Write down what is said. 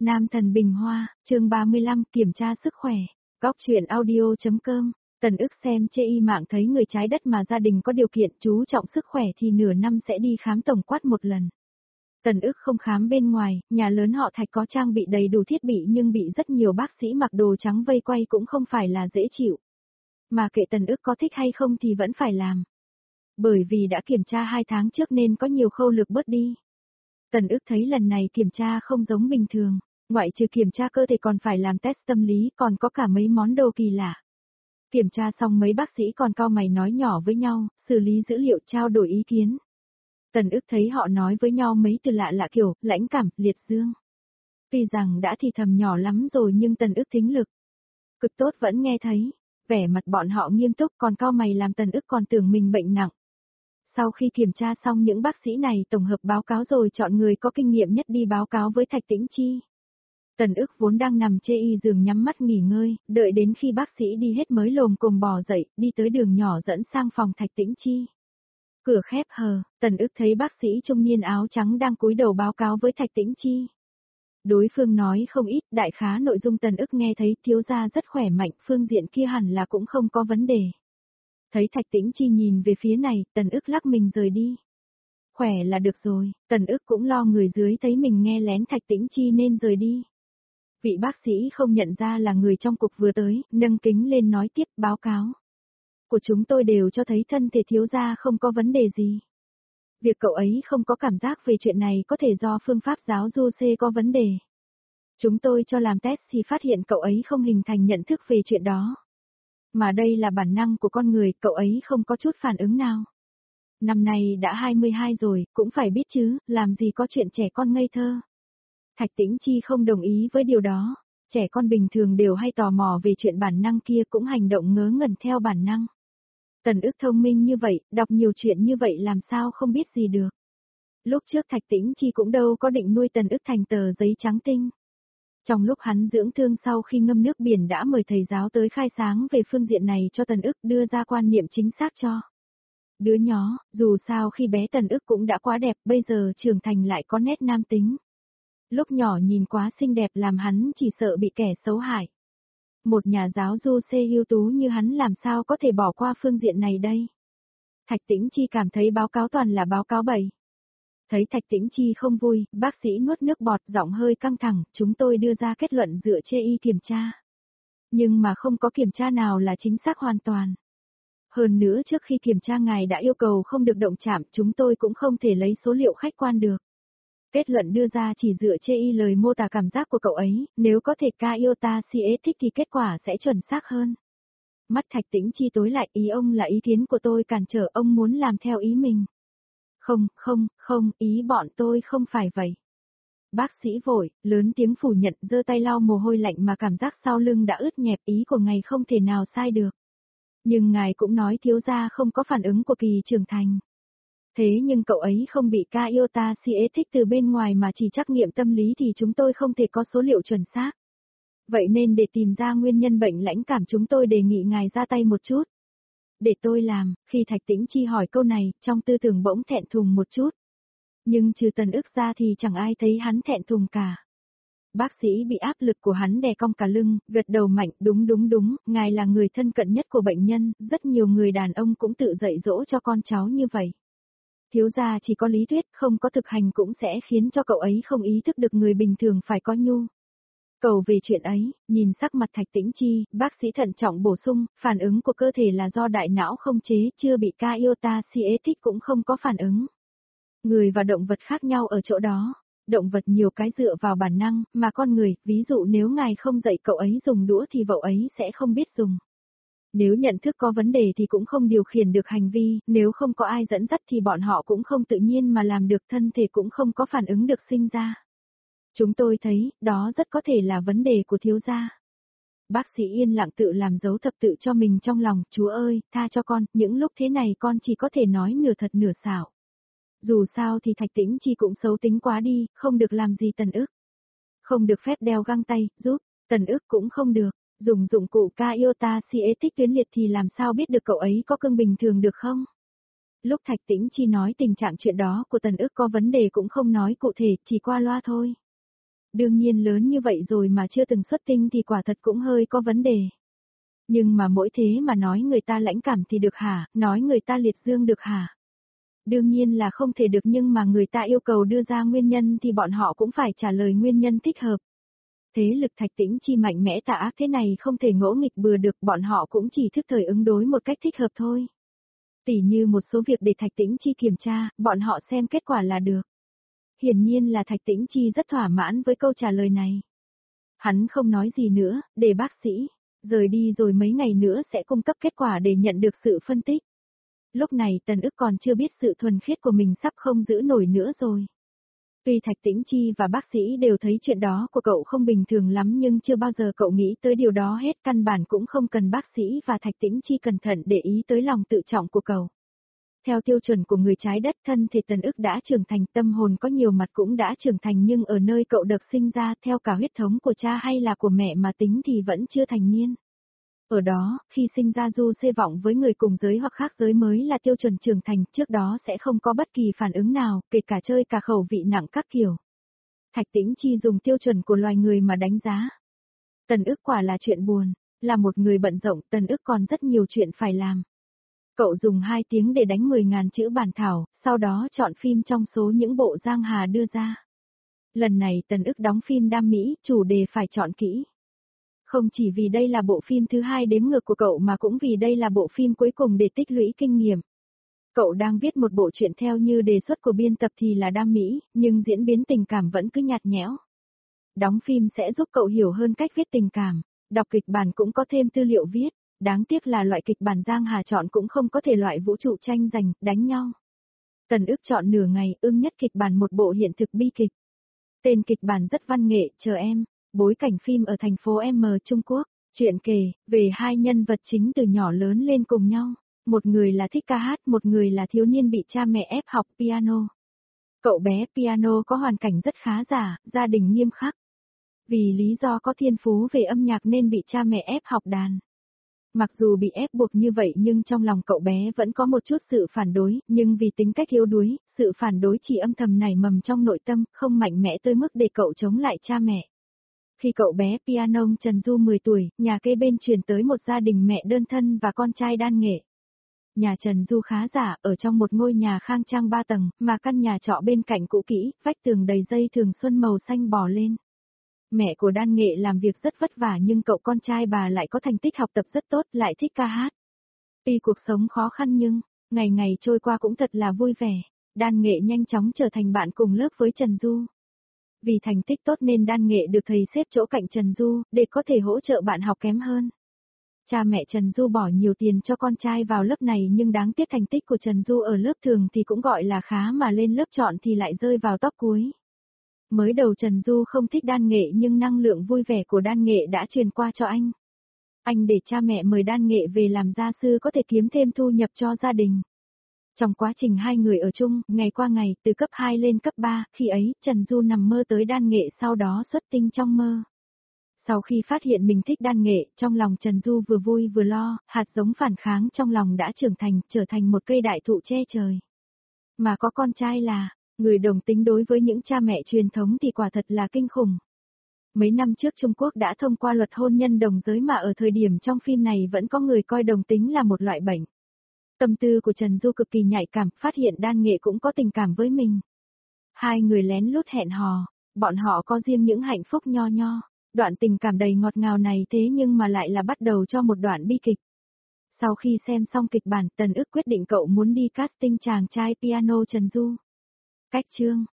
Nam thần bình hoa, chương 35, kiểm tra sức khỏe. Góc truyện audio.com. Tần ức xem chê y mạng thấy người trái đất mà gia đình có điều kiện chú trọng sức khỏe thì nửa năm sẽ đi khám tổng quát một lần. Tần ức không khám bên ngoài, nhà lớn họ Thạch có trang bị đầy đủ thiết bị nhưng bị rất nhiều bác sĩ mặc đồ trắng vây quay cũng không phải là dễ chịu. Mà kệ Tần ức có thích hay không thì vẫn phải làm. Bởi vì đã kiểm tra 2 tháng trước nên có nhiều khâu lược bớt đi. Tần ức thấy lần này kiểm tra không giống bình thường, ngoại trừ kiểm tra cơ thể còn phải làm test tâm lý, còn có cả mấy món đồ kỳ lạ. Kiểm tra xong mấy bác sĩ còn cau mày nói nhỏ với nhau, xử lý dữ liệu trao đổi ý kiến. Tần ức thấy họ nói với nhau mấy từ lạ lạ kiểu, lãnh cảm, liệt dương. Tuy rằng đã thì thầm nhỏ lắm rồi nhưng tần ức thính lực cực tốt vẫn nghe thấy, vẻ mặt bọn họ nghiêm túc còn cau mày làm tần ức còn tưởng mình bệnh nặng. Sau khi kiểm tra xong những bác sĩ này tổng hợp báo cáo rồi chọn người có kinh nghiệm nhất đi báo cáo với Thạch Tĩnh Chi. Tần ức vốn đang nằm chê y giường nhắm mắt nghỉ ngơi, đợi đến khi bác sĩ đi hết mới lồm cồm bò dậy, đi tới đường nhỏ dẫn sang phòng Thạch Tĩnh Chi. Cửa khép hờ, tần ức thấy bác sĩ trung niên áo trắng đang cúi đầu báo cáo với Thạch Tĩnh Chi. Đối phương nói không ít, đại khá nội dung tần ức nghe thấy thiếu gia rất khỏe mạnh, phương diện kia hẳn là cũng không có vấn đề. Thấy Thạch Tĩnh Chi nhìn về phía này, tần ức lắc mình rời đi. Khỏe là được rồi, tần ức cũng lo người dưới thấy mình nghe lén Thạch Tĩnh Chi nên rời đi. Vị bác sĩ không nhận ra là người trong cục vừa tới, nâng kính lên nói tiếp báo cáo. Của chúng tôi đều cho thấy thân thể thiếu gia không có vấn đề gì. Việc cậu ấy không có cảm giác về chuyện này có thể do phương pháp giáo du C có vấn đề. Chúng tôi cho làm test thì phát hiện cậu ấy không hình thành nhận thức về chuyện đó. Mà đây là bản năng của con người, cậu ấy không có chút phản ứng nào. Năm nay đã 22 rồi, cũng phải biết chứ, làm gì có chuyện trẻ con ngây thơ. Thạch Tĩnh Chi không đồng ý với điều đó, trẻ con bình thường đều hay tò mò về chuyện bản năng kia cũng hành động ngớ ngẩn theo bản năng. Tần ức thông minh như vậy, đọc nhiều chuyện như vậy làm sao không biết gì được. Lúc trước Thạch Tĩnh Chi cũng đâu có định nuôi tần ức thành tờ giấy trắng tinh. Trong lúc hắn dưỡng thương sau khi ngâm nước biển đã mời thầy giáo tới khai sáng về phương diện này cho tần ức đưa ra quan niệm chính xác cho. Đứa nhỏ, dù sao khi bé tần ức cũng đã quá đẹp, bây giờ trưởng thành lại có nét nam tính. Lúc nhỏ nhìn quá xinh đẹp làm hắn chỉ sợ bị kẻ xấu hại. Một nhà giáo du C ưu tú như hắn làm sao có thể bỏ qua phương diện này đây. Thạch Tĩnh Chi cảm thấy báo cáo toàn là báo cáo bậy. Thấy Thạch Tĩnh Chi không vui, bác sĩ nuốt nước bọt giọng hơi căng thẳng, chúng tôi đưa ra kết luận dựa chê y kiểm tra. Nhưng mà không có kiểm tra nào là chính xác hoàn toàn. Hơn nữa trước khi kiểm tra ngài đã yêu cầu không được động chạm, chúng tôi cũng không thể lấy số liệu khách quan được. Kết luận đưa ra chỉ dựa chê y lời mô tả cảm giác của cậu ấy, nếu có thể ca iota CS thích thì kết quả sẽ chuẩn xác hơn. Mắt Thạch Tĩnh Chi tối lại, ý ông là ý kiến của tôi cản trở ông muốn làm theo ý mình. Không, ý bọn tôi không phải vậy. Bác sĩ vội, lớn tiếng phủ nhận giơ tay lau mồ hôi lạnh mà cảm giác sau lưng đã ướt nhẹp, ý của ngài không thể nào sai được. Nhưng ngài cũng nói thiếu gia không có phản ứng của kỳ trưởng thành. Thế nhưng cậu ấy không bị ca iota CS thích từ bên ngoài mà chỉ trắc nghiệm tâm lý thì chúng tôi không thể có số liệu chuẩn xác. Vậy nên để tìm ra nguyên nhân bệnh lãnh cảm chúng tôi đề nghị ngài ra tay một chút. Để tôi làm, khi Thạch Tĩnh Chi hỏi câu này, trong tư tưởng bỗng thẹn thùng một chút. Nhưng trừ tần ức ra thì chẳng ai thấy hắn thẹn thùng cả. Bác sĩ bị áp lực của hắn đè cong cả lưng, gật đầu mạnh, đúng, ngài là người thân cận nhất của bệnh nhân, rất nhiều người đàn ông cũng tự dạy dỗ cho con cháu như vậy. Thiếu gia chỉ có lý thuyết, không có thực hành cũng sẽ khiến cho cậu ấy không ý thức được người bình thường phải có nhu cầu về chuyện ấy. Nhìn sắc mặt Thạch Tĩnh Chi, bác sĩ thận trọng bổ sung, phản ứng của cơ thể là do đại não không chế, chưa bị ca iota CS thích cũng không có phản ứng. Người và động vật khác nhau ở chỗ đó. Động vật nhiều cái dựa vào bản năng, mà con người, ví dụ nếu ngài không dạy cậu ấy dùng đũa thì cậu ấy sẽ không biết dùng. Nếu nhận thức có vấn đề thì cũng không điều khiển được hành vi, nếu không có ai dẫn dắt thì bọn họ cũng không tự nhiên mà làm được, thân thể cũng không có phản ứng được sinh ra. Chúng tôi thấy, đó rất có thể là vấn đề của thiếu gia. Bác sĩ yên lặng tự làm dấu thập tự cho mình trong lòng, Chúa ơi, tha cho con, những lúc thế này con chỉ có thể nói nửa thật nửa xạo. Dù sao thì Thạch Tĩnh Chi cũng xấu tính quá đi, không được làm gì tần ức. Không được phép đeo găng tay, giúp, tần ức cũng không được, dùng dụng cụ ca iota CS tích tuyến liệt thì làm sao biết được cậu ấy có cưng bình thường được không? Lúc Thạch Tĩnh Chi nói tình trạng chuyện đó của tần ức có vấn đề cũng không nói cụ thể, chỉ qua loa thôi. Đương nhiên lớn như vậy rồi mà chưa từng xuất tinh thì quả thật cũng hơi có vấn đề. Nhưng mà mỗi thế mà nói người ta lãnh cảm thì được hả, nói người ta liệt dương được hả? Đương nhiên là không thể được, nhưng mà người ta yêu cầu đưa ra nguyên nhân thì bọn họ cũng phải trả lời nguyên nhân thích hợp. Thế lực Thạch Tĩnh Chi mạnh mẽ tà ác thế này không thể ngỗ nghịch bừa được, bọn họ cũng chỉ thức thời ứng đối một cách thích hợp thôi. Tỉ như một số việc để Thạch Tĩnh Chi kiểm tra, bọn họ xem kết quả là được. Hiển nhiên là Thạch Tĩnh Chi rất thỏa mãn với câu trả lời này. Hắn không nói gì nữa, để bác sĩ rời đi rồi mấy ngày nữa sẽ cung cấp kết quả để nhận được sự phân tích. Lúc này Tần Ức còn chưa biết sự thuần khiết của mình sắp không giữ nổi nữa rồi. Tuy Thạch Tĩnh Chi và bác sĩ đều thấy chuyện đó của cậu không bình thường lắm, nhưng chưa bao giờ cậu nghĩ tới điều đó hết, căn bản cũng không cần bác sĩ và Thạch Tĩnh Chi cẩn thận để ý tới lòng tự trọng của cậu. Theo tiêu chuẩn của người trái đất, thân thể Tần Ức đã trưởng thành, tâm hồn có nhiều mặt cũng đã trưởng thành, nhưng ở nơi cậu được sinh ra theo cả huyết thống của cha hay là của mẹ mà tính thì vẫn chưa thành niên. Ở đó, khi sinh ra du xê vọng với người cùng giới hoặc khác giới mới là tiêu chuẩn trưởng thành, trước đó sẽ không có bất kỳ phản ứng nào, kể cả chơi cả khẩu vị nặng các kiểu. Thạch Tĩnh Chi dùng tiêu chuẩn của loài người mà đánh giá. Tần Ức quả là chuyện buồn, là một người bận rộn, Tần Ức còn rất nhiều chuyện phải làm. Cậu dùng 2 tiếng để đánh 10.000 chữ bản thảo, sau đó chọn phim trong số những bộ Giang Hà đưa ra. Lần này Tần Ức đóng phim Đam Mỹ, chủ đề phải chọn kỹ. Không chỉ vì đây là bộ phim thứ 2 đếm ngược của cậu mà cũng vì đây là bộ phim cuối cùng để tích lũy kinh nghiệm. Cậu đang viết một bộ truyện theo như đề xuất của biên tập thì là Đam Mỹ, nhưng diễn biến tình cảm vẫn cứ nhạt nhẽo. Đóng phim sẽ giúp cậu hiểu hơn cách viết tình cảm, đọc kịch bản cũng có thêm tư liệu viết, đáng tiếc là loại kịch bản Giang Hà chọn cũng không có thể loại vũ trụ tranh giành, đánh nhau. Tần Ức chọn nửa ngày, ưng nhất kịch bản một bộ hiện thực bi kịch. Tên kịch bản rất văn nghệ, Chờ Em. Bối cảnh phim ở thành phố M Trung Quốc, chuyện kể về 2 nhân vật chính từ nhỏ lớn lên cùng nhau, một người là thích ca hát, một người là thiếu niên bị cha mẹ ép học piano. Cậu bé piano có hoàn cảnh rất khá giả, gia đình nghiêm khắc. Vì lý do có thiên phú về âm nhạc nên bị cha mẹ ép học đàn. Mặc dù bị ép buộc như vậy nhưng trong lòng cậu bé vẫn có một chút sự phản đối, nhưng vì tính cách yếu đuối, sự phản đối chỉ âm thầm nảy mầm trong nội tâm, không mạnh mẽ tới mức để cậu chống lại cha mẹ. Khi cậu bé piano Trần Du 10 tuổi, nhà kế bên chuyển tới một gia đình mẹ đơn thân và con trai đan nghệ. Nhà Trần Du khá giả, ở trong một ngôi nhà khang trang 3 tầng, mà căn nhà trọ bên cạnh cũ kỹ, vách tường đầy dây thường xuân màu xanh bò lên. Mẹ của đan nghệ làm việc rất vất vả nhưng cậu con trai bà lại có thành tích học tập rất tốt, lại thích ca hát. Tuy cuộc sống khó khăn nhưng, ngày ngày trôi qua cũng thật là vui vẻ. Đan nghệ nhanh chóng trở thành bạn cùng lớp với Trần Du. Vì thành tích tốt nên đan nghệ được thầy xếp chỗ cạnh Trần Du, để có thể hỗ trợ bạn học kém hơn. Cha mẹ Trần Du bỏ nhiều tiền cho con trai vào lớp này nhưng đáng tiếc thành tích của Trần Du ở lớp thường thì cũng gọi là khá mà lên lớp chọn thì lại rơi vào top cuối. Mới đầu Trần Du không thích đan nghệ nhưng năng lượng vui vẻ của đan nghệ đã truyền qua cho anh. Anh để cha mẹ mời đan nghệ về làm gia sư có thể kiếm thêm thu nhập cho gia đình. Trong quá trình 2 người ở chung, ngày qua ngày, từ cấp 2 lên cấp 3, khi ấy, Trần Du nằm mơ tới đan nghệ sau đó xuất tinh trong mơ. Sau khi phát hiện mình thích đan nghệ, trong lòng Trần Du vừa vui vừa lo, hạt giống phản kháng trong lòng đã trưởng thành, trở thành một cây đại thụ che trời. Mà có con trai là, người đồng tính đối với những cha mẹ truyền thống thì quả thật là kinh khủng. Mấy năm trước Trung Quốc đã thông qua luật hôn nhân đồng giới mà ở thời điểm trong phim này vẫn có người coi đồng tính là một loại bệnh. Tâm tư của Trần Du cực kỳ nhạy cảm, phát hiện đan nghệ cũng có tình cảm với mình. 2 người lén lút hẹn hò, bọn họ có riêng những hạnh phúc nho nho. Đoạn tình cảm đầy ngọt ngào này thế nhưng mà lại là bắt đầu cho một đoạn bi kịch. Sau khi xem xong kịch bản, Tần Ức quyết định cậu muốn đi casting chàng trai piano Trần Du. Cách chương